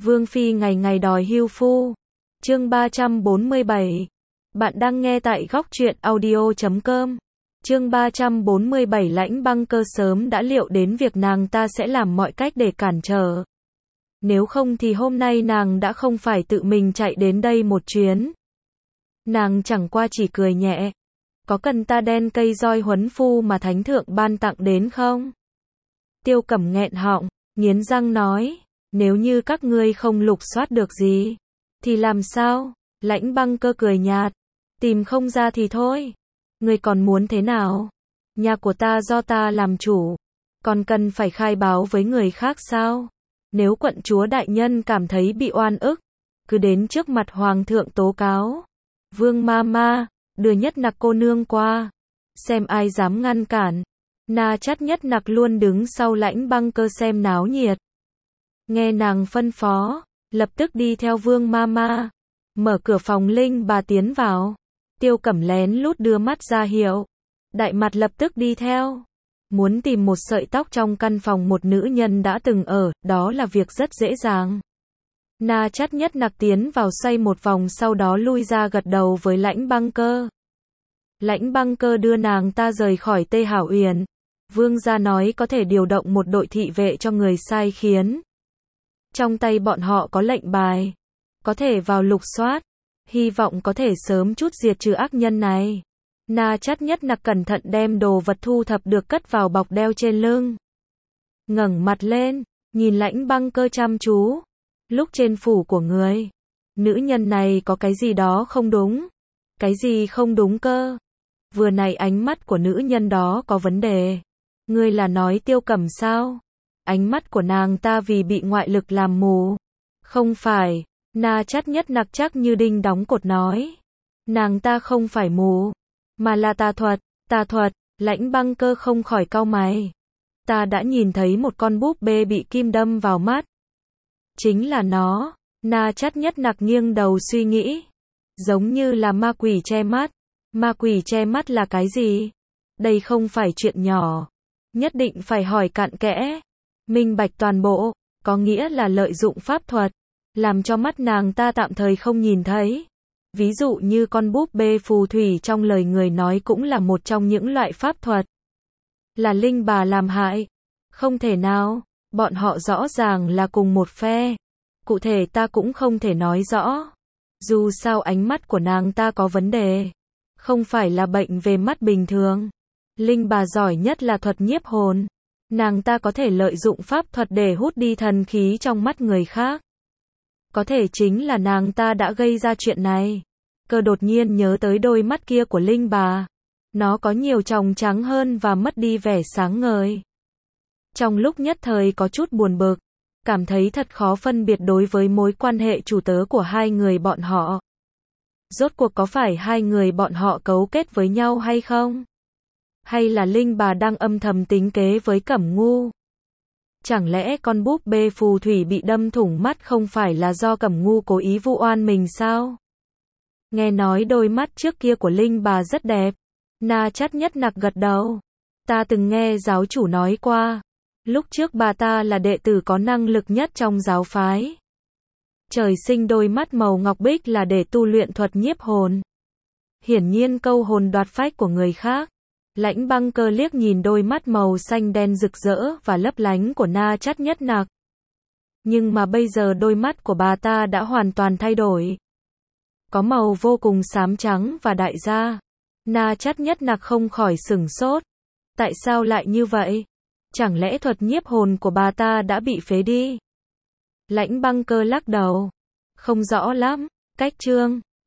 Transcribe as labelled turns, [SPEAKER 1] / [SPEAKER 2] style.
[SPEAKER 1] Vương Phi ngày ngày đòi hưu phu. Chương 347. Bạn đang nghe tại góc truyện audio.com. Chương 347. Lãnh Băng Cơ sớm đã liệu đến việc nàng ta sẽ làm mọi cách để cản trở. Nếu không thì hôm nay nàng đã không phải tự mình chạy đến đây một chuyến. Nàng chẳng qua chỉ cười nhẹ. Có cần ta đen cây roi huấn phu mà thánh thượng ban tặng đến không? Tiêu Cẩm nghẹn họng, nghiến răng nói, nếu như các ngươi không lục soát được gì, thì làm sao? Lãnh Băng Cơ cười nhạt, tìm không ra thì thôi. Ngươi còn muốn thế nào? Nhà của ta do ta làm chủ, còn cần phải khai báo với người khác sao? Nếu quận chúa đại nhân cảm thấy bị oan ức, cứ đến trước mặt hoàng thượng tố cáo. Vương ma, đưa Nhất Nặc cô nương qua, xem ai dám ngăn cản. Na Chắt Nhất Nặc luôn đứng sau Lãnh Băng Cơ xem náo nhiệt. Nghe nàng phân phó, lập tức đi theo Vương ma, mở cửa phòng Linh bà tiến vào. Tiêu Cẩm lén lút đưa mắt ra hiệu, Đại Mặt lập tức đi theo. Muốn tìm một sợi tóc trong căn phòng một nữ nhân đã từng ở, đó là việc rất dễ dàng. Na Chắt Nhất Nặc tiến vào xoay một vòng sau đó lui ra gật đầu với Lãnh Băng Cơ. Lãnh Băng Cơ đưa nàng ta rời khỏi Tê Hảo Uyển. Vương gia nói có thể điều động một đội thị vệ cho người sai khiến. Trong tay bọn họ có lệnh bài, có thể vào lục soát, hy vọng có thể sớm chút diệt trừ ác nhân này. Na Chắt Nhất Nặc cẩn thận đem đồ vật thu thập được cất vào bọc đeo trên lưng. Ngẩng mặt lên, nhìn Lãnh Băng Cơ chăm chú. Lúc trên phủ của người, nữ nhân này có cái gì đó không đúng. Cái gì không đúng cơ? Vừa nãy ánh mắt của nữ nhân đó có vấn đề. Ngươi là nói Tiêu Cẩm sao? Ánh mắt của nàng ta vì bị ngoại lực làm mù. Không phải, Na Chắt Nhất Nặc chắc như đinh đóng cột nói. Nàng ta không phải mù, mà là tà thuật. Lãnh Băng Cơ không khỏi cau mày. Ta đã nhìn thấy một con búp bê bị kim đâm vào mắt. Chính là nó. Na Chắt Nhất Nặc nghiêng đầu suy nghĩ. Giống như là ma quỷ che mắt. Ma quỷ che mắt là cái gì? Đây không phải chuyện nhỏ. Nhất định phải hỏi cặn kẽ. Minh bạch toàn bộ, có nghĩa là lợi dụng pháp thuật, làm cho mắt nàng ta tạm thời không nhìn thấy. Ví dụ như con búp bê phù thủy trong lời người nói cũng là một trong những loại pháp thuật. Là Linh bà làm hại? Không thể nào, bọn họ rõ ràng là cùng một phe. Cụ thể ta cũng không thể nói rõ. Dù sao ánh mắt của nàng ta có vấn đề. Không phải là bệnh về mắt bình thường. Linh bà giỏi nhất là thuật nhiếp hồn. Nàng ta có thể lợi dụng pháp thuật để hút đi thần khí trong mắt người khác. Có thể chính là nàng ta đã gây ra chuyện này. Cơ đột nhiên nhớ tới đôi mắt kia của Linh bà. Nó có nhiều tròng trắng hơn và mất đi vẻ sáng ngời. Trong lúc nhất thời có chút buồn bực, cảm thấy thật khó phân biệt đối với mối quan hệ chủ tớ của hai người bọn họ. Rốt cuộc có phải hai người bọn họ cấu kết với nhau hay không? Hay là Linh bà đang âm thầm tính kế với Cẩm Ngu? Chẳng lẽ con búp bê phù thủy bị đâm thủng mắt không phải là do Cẩm Ngu cố ý vu oan mình sao? Nghe nói đôi mắt trước kia của Linh bà rất đẹp. Na Chắt Nhất Nặc gật đầu. Ta từng nghe giáo chủ nói qua. Lúc trước bà ta là đệ tử có năng lực nhất trong giáo phái. Trời sinh đôi mắt màu ngọc bích là để tu luyện thuật nhiếp hồn. Hiển nhiên câu hồn đoạt phách của người khác. Lãnh Băng Cơ liếc nhìn đôi mắt màu xanh đen rực rỡ và lấp lánh của Na Chắt Nhất Nặc. Nhưng mà bây giờ đôi mắt của bà ta đã hoàn toàn thay đổi. Có màu vô cùng xám trắng và đại gia. Na Chắt Nhất Nặc không khỏi sửng sốt. Tại sao lại như vậy? Chẳng lẽ thuật nhiếp hồn của bà ta đã bị phế đi? Lãnh Băng Cơ lắc đầu. Không rõ lắm. Cách chương